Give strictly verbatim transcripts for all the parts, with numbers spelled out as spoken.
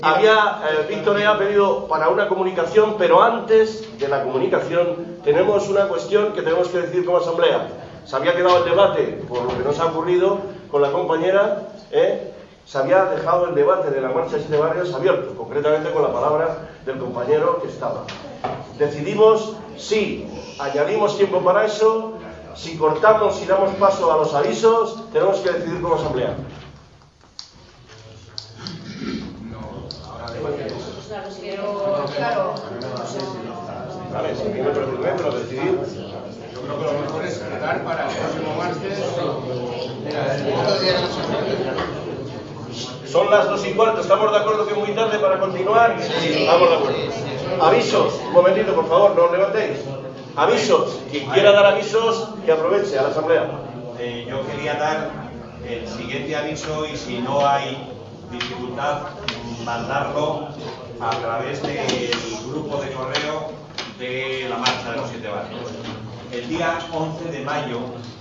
Había, eh, Víctor le ha pedido para una comunicación, pero antes de la comunicación tenemos una cuestión que tenemos que decir como asamblea. Se había quedado el debate, por lo que nos ha ocurrido con la compañera, ¿eh? se había dejado el debate de la marcha de siete barrios abierto, concretamente con la palabra del compañero que estaba. Decidimos si añadimos tiempo para eso, si cortamos y damos paso a los avisos, tenemos que decidir como asamblea. Pero, claro. Vale, si tiene procedimiento, lo decidir. Yo creo que lo mejor es quedar para el próximo martes. Son las dos y cuarto, ¿estamos de acuerdo que es muy tarde para continuar? Sí, estamos de acuerdo. Avisos, un momentito, por favor, no os levantéis. Avisos, quien quiera dar avisos, que aproveche a la asamblea. Eh, yo quería dar el siguiente aviso y si no hay dificultad, mandarlo a través del grupo de correo de la Marcha de los Siete Barrios. El día once de mayo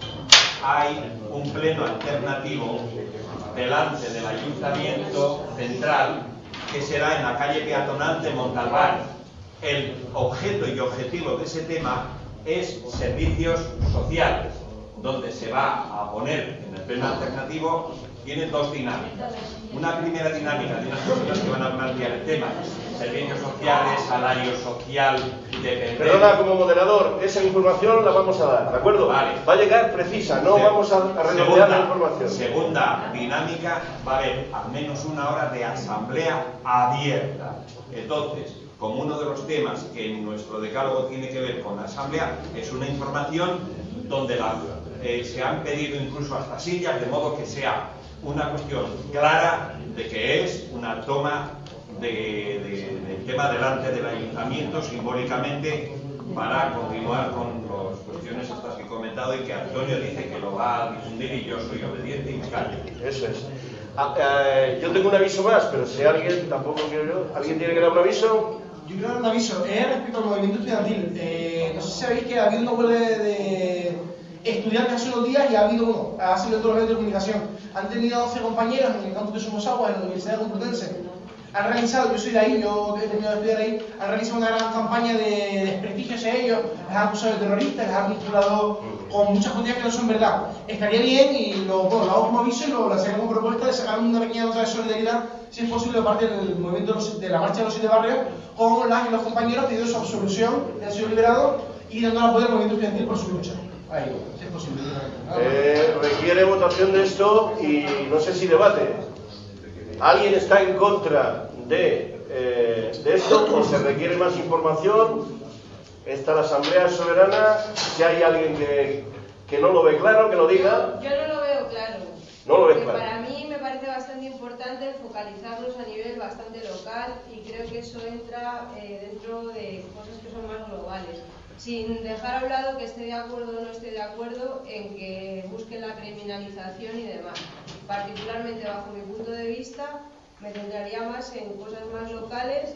hay un pleno alternativo delante del Ayuntamiento Central que será en la calle peatonal de Montalbán. El objeto y objetivo de ese tema es servicios sociales, donde se va a poner en el pleno alternativo. Tiene dos dinámicas. Una primera dinámica de unas personas que van a plantear el tema, servicios sociales, salario social, dependencia. Perdona, como moderador, esa información la vamos a dar, ¿de acuerdo? Vale. Va a llegar precisa, no Se vamos a, a redondear la información. Segunda dinámica, va a haber al menos una hora de asamblea abierta. Entonces, como uno de los temas que en nuestro decálogo tiene que ver con la asamblea, es una información donde la, eh, se han pedido incluso hasta sillas, de modo que sea una cuestión clara de que es una toma de, de, del tema delante del ayuntamiento simbólicamente para continuar con las cuestiones estas que he comentado y que Antonio dice que lo va a difundir y yo soy obediente y me callo. Eso es. Ah, eh, yo tengo un aviso más, pero si alguien, tampoco quiero yo, ¿alguien tiene que dar un aviso? Yo quiero dar un aviso, es respecto al movimiento estudiantil. Eh, no sé si sabéis que ha habido una huelga de, de estudiantes hace unos días y ha habido uno, ha salido en todos los medios de comunicación. Han tenido doce compañeros en el campus de Somosaguas, en la Universidad Complutense. Han realizado, yo soy de ahí, yo he terminado de estudiar ahí, han realizado una gran campaña de desprestigio hacia ellos, les han acusado de terroristas, les han vinculado con muchas cuestiones que no son verdad. Estaría bien, y lo, bueno, lo hago como aviso y lo lanzaré como propuesta de sacar una pequeña nota de solidaridad, si es posible, de parte del movimiento de, los, de la Marcha de los Siete Barrios, con las y los compañeros pidiendo su absolución, que han sido liberados, y dando apoyo al movimiento estudiantil por su lucha. Ahí, si es posible. Eh, requiere votación de esto y no sé si debate. ¿Alguien está en contra de, eh, de esto o se requiere más información? Está la asamblea soberana. Si hay alguien que, que no lo ve claro, que lo diga. Yo no lo veo claro. No lo ve Porque claro. para mí me parece bastante importante focalizarlos a nivel bastante local y creo que eso entra eh, dentro de cosas que son más globales. Sin dejar a un lado que esté de acuerdo o no esté de acuerdo en que busquen la criminalización y demás. Particularmente bajo mi punto de vista me centraría más en cosas más locales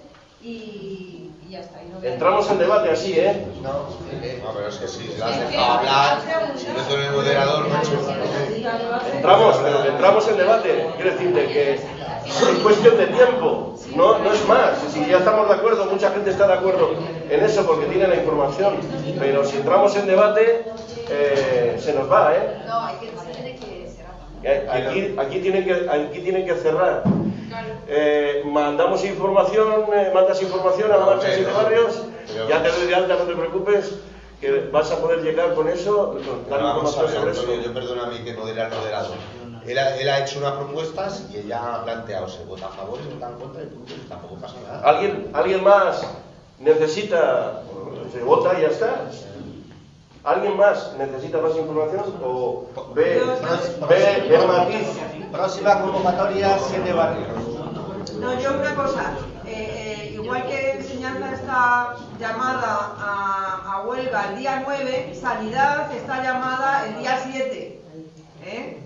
y, y ya está. Y no Entramos en debate así, ¿eh? No, no, pero es que sí, si lo has dejado hablar, si no soy el moderador, macho. Entramos, pero entramos en debate. Quiero decirte que es cuestión de tiempo, no, no es más. Si ya estamos de acuerdo, mucha gente está de acuerdo en eso porque tiene la información, pero si entramos en debate, eh, se nos va, ¿eh? No, hay que, se tiene que cerrar. Aquí, aquí, tienen que, aquí tienen que cerrar. Eh, mandamos información, eh, mandas información a la Marcha de Siete Barrios, ya te doy de alta, no te preocupes, que vas a poder llegar con eso, dar información sobre eso. Yo perdona a mí que no dirá el moderador. Él ha, él ha hecho unas propuestas y ella ha planteado, se vota a favor y se vota en contra y punto, y tampoco pasa nada. ¿Alguien, ¿Alguien más necesita, se vota y ya está? ¿Alguien más necesita más información o ve, ve, ve matiz? Próxima convocatoria, Siete Barrios. No, yo una cosa, eh, eh, igual que Enseñanza está llamada a, a huelga el día nueve, Sanidad está llamada el día siete. ¿eh?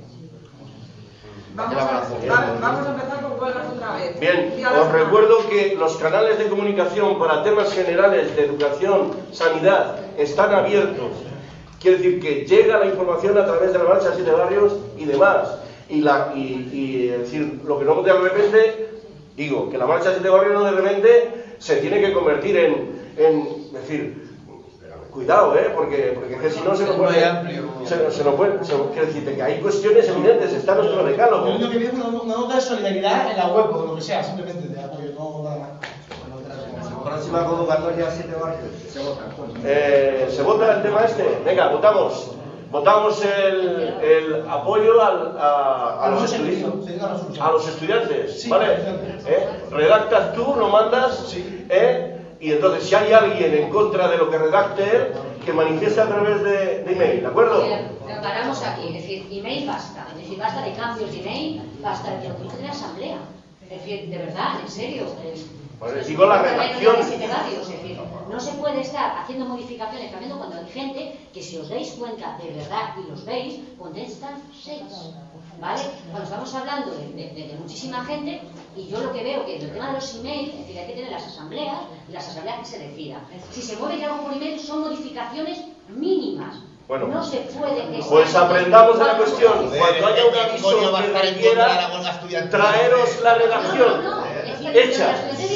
Vamos, a, va, vamos a empezar con huelgas otra vez. Bien, os recuerdo que los canales de comunicación para temas generales de educación, sanidad, están abiertos. Quiere decir que llega la información a través de la Marcha de Siete Barrios y demás. Y, la, y, y es decir, lo que no de repente Digo, que la marcha siete barrios no de repente se tiene que convertir en, en decir, cuidado, ¿eh? Porque, porque si no se nos puede... Se, se nos puede se, quiero decirte que hay cuestiones evidentes, está nuestro decálogo. Yo lo que pido es una, una nota de solidaridad en la web o lo que sea, simplemente de apoyo, no nada más. Próxima convocatoria, siete barrios. Se vota. Eh, ¿Se vota el tema este? Venga, votamos. Votamos el, el apoyo al, a, a, los estudiantes, a los estudiantes, ¿vale? ¿Eh? Redactas tú, lo mandas, ¿eh? Y entonces si hay alguien en contra de lo que redacte él, que manifieste a través de, de email, ¿de acuerdo? Pero paramos aquí, es decir, email basta, es decir, basta de cambios de email, basta de que lo utilice la asamblea. Es decir, de verdad, en serio. Es, Pues les digo la redacción. Es decir, no se puede estar haciendo modificaciones, cambiando cuando hay gente que, si os dais cuenta de verdad y los veis, contestan seis. ¿Vale? Cuando estamos hablando de, de, de, de muchísima gente, y yo lo que veo que en el tema de los emails, es decir, hay que tener las asambleas y las asambleas que se decidan. Si se mueve algo por email, son modificaciones mínimas. Bueno, no se puede. Pues aprendamos de la cuestión. Cuando haya un aviso que requiera, traeros la redacción no, no, no. hecha.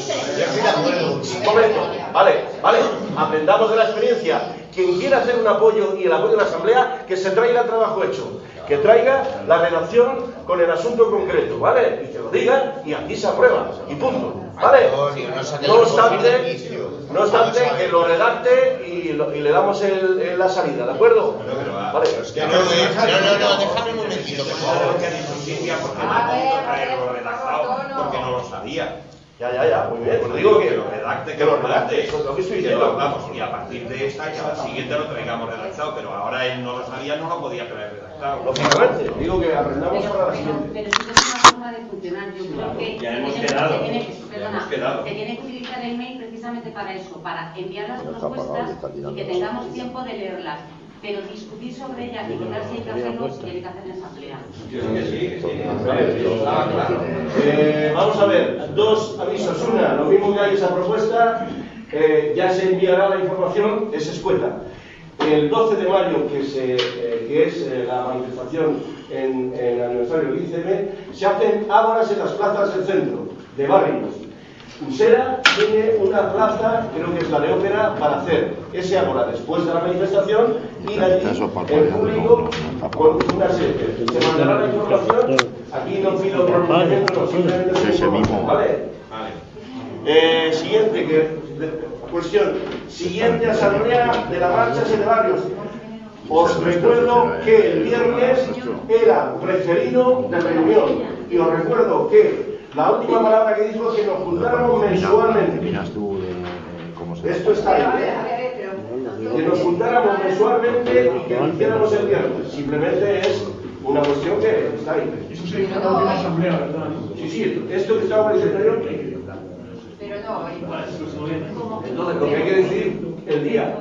Correcto. Vale, vale. Aprendamos de la experiencia. Quien quiera hacer un apoyo y el apoyo de la asamblea, que se traiga el trabajo hecho. Que traiga la redacción con el asunto concreto, ¿vale? Y que lo digan y aquí se aprueba. Y punto. ¿Vale? No obstante, no obstante que lo redacte y, lo, y le damos el, el, la salida, ¿de acuerdo? Vale. No, no, no, déjame un momentito, por favor. Que ha dicho Silvia, porque no ha podido traerlo redactado, porque no lo sabía. Ya, ya, ya, muy bien. Pues digo que, que lo redacte, que lo redacte, eso es lo que estoy diciendo. Vamos, y a partir de esta, ya la siguiente lo traigamos redactado, pero ahora él no lo sabía, no lo podía traer redactado. Lógicamente, digo que aprendamos pero, para la pero, siguiente. pero sí que es una forma de funcionar, yo creo que Ya hemos se quedado, tiene, ya perdona, hemos quedado. se tiene que utilizar el mail precisamente para eso, para enviar las propuestas y que tengamos tiempo de leerlas. Pero discutir sobre ellas y votar si hay que hacerlo, se tiene que hacer en asamblea. Eh, vamos a ver, dos avisos. Una, lo mismo que hay esa propuesta, eh, ya se enviará la información, es escueta. El doce de mayo, que, se, eh, que es eh, la manifestación en, en el aniversario del I C M, se hacen ágoras en las plazas del centro, de barrios. Usera tiene una plaza, creo que es la de Ópera, para hacer ese ágora después de la manifestación y allí el público con una serie. Se mandará la información, aquí no pido pronunciamiento, no, simplemente es información, ¿vale? Vale. Eh, siguiente que, de, cuestión, siguiente asamblea de la marcha siete barrios. Os recuerdo que el viernes era referido de reunión y os recuerdo que la última palabra que dijo es que nos juntáramos mensualmente. Esto está ahí, ¿eh? Que nos juntáramos mensualmente y que lo hiciéramos el viernes. Simplemente es una cuestión que está ahí. Eso se dice en la última asamblea, ¿verdad? Sí, sí, esto que estaba diciendo yo. Pero no, Entonces, lo que hay que decir el día.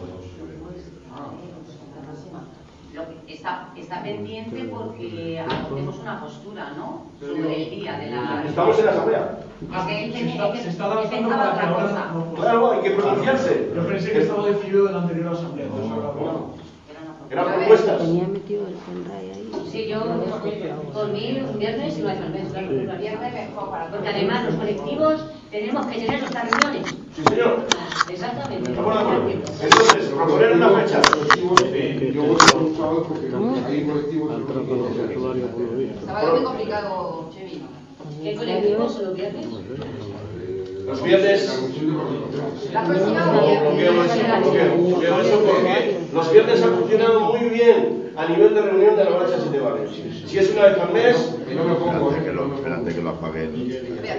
Está, está pendiente porque adoptemos una postura, ¿no? Sobre el día de la... Estamos en la asamblea. Porque él Se tenía está, que se está adaptando pensaba para que otra ahora cosa. no pueda. Claro, hay que pronunciarse. Yo pensé que estaba decidido de la anterior asamblea. Entonces ahora, bueno. Eran propuestas. Tenía metido el pendrive ahí. Sí, yo por mí un viernes y no hay viernes, claro, el viernes mejor para porque además los colectivos tenemos que tener nuestras reuniones. Sí, señor. Exactamente. Estamos de acuerdo. Entonces, proponer una fecha. Yo voy a un sábado porque hay colectivos que estaba muy complicado, Chevino. ¿Qué colectivos son los viernes? Los viernes. La próxima No, bloqueo eso, bloqueo, bloqueo eso porque los viernes han funcionado muy bien a nivel de reunión de la marcha siete barrios. Si es una vez al mes, no me pongo. Espérate que lo apague el...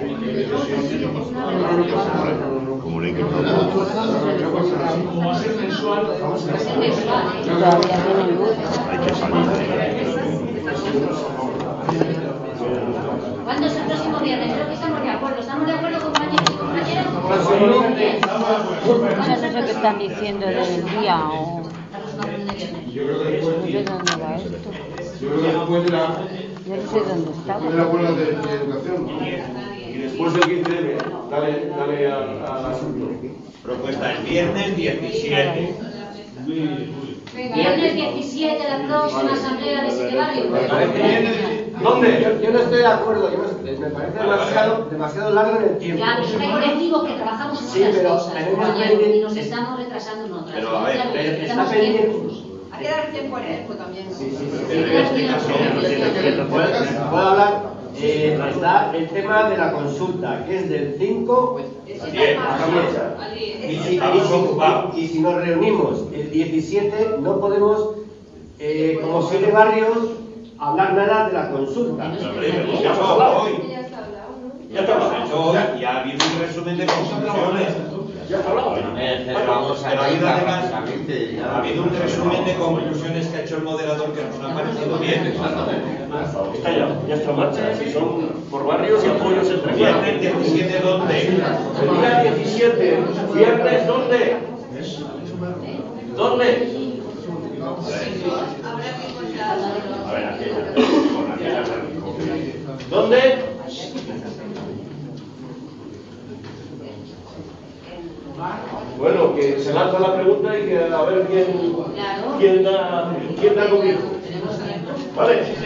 Comuniquen. Como va a ser mensual, vamos a Es mensual, ¿eh? Todavía tienen luz. Hay que salir de... ¿Cuándo es el próximo viernes? Creo que estamos de acuerdo. ¿Estamos de acuerdo, compañeros y compañeras? Bueno, no sé qué están diciendo del día o... Yo creo que después No sé dónde va esto. Yo creo que después de la... Yo no sé dónde está. Después de la huelga de, de educación. y después del quince eme, dale, dale al, al asunto. Propuesta el viernes diecisiete. Viernes diecisiete, la próxima asamblea de siete barrios. ¿Dónde? Yo, yo no estoy de acuerdo, yo no- me parece demasiado, demasiado largo en el tiempo. Ya, pero es que digo que trabajamos en Sí, otras pero cosas, tenemos compañero, pendiente- y nos estamos retrasando en otras. Pero, a ver, Claro, pero necesitamos está pendiente- tiempos. Hay que dar tiempo al tiempo también. Sí, sí, sí. Pero en este caso, ¿Puedo, puedo hablar? Eh, está el tema de la consulta, que es del cinco Bien, al diez. Y si, y si- y si nos reunimos el diecisiete, no podemos, eh, como siete barrios, hablar nada de la consulta. hombre, pero hemos hecho hoy. Ya está hablado, ¿no? Ya está Hemos hablado. hecho hoy y ha habido un resumen de conclusiones. Ya está hablado. Vamos Pero ha habido además, prácticamente, ya. ha habido un resumen de conclusiones que ha hecho el moderador que nos ha parecido bien. Está ya, ya está en marcha. Si son por barrios y apoyos entre Viernes diecisiete, ¿dónde? El día diecisiete, viernes, ¿dónde? ¿Dónde? A ver, aquí, con aquella ¿Dónde? Bueno, que se lanza la pregunta y que a ver quién, quién da, quién da comienzo. ¿Vale?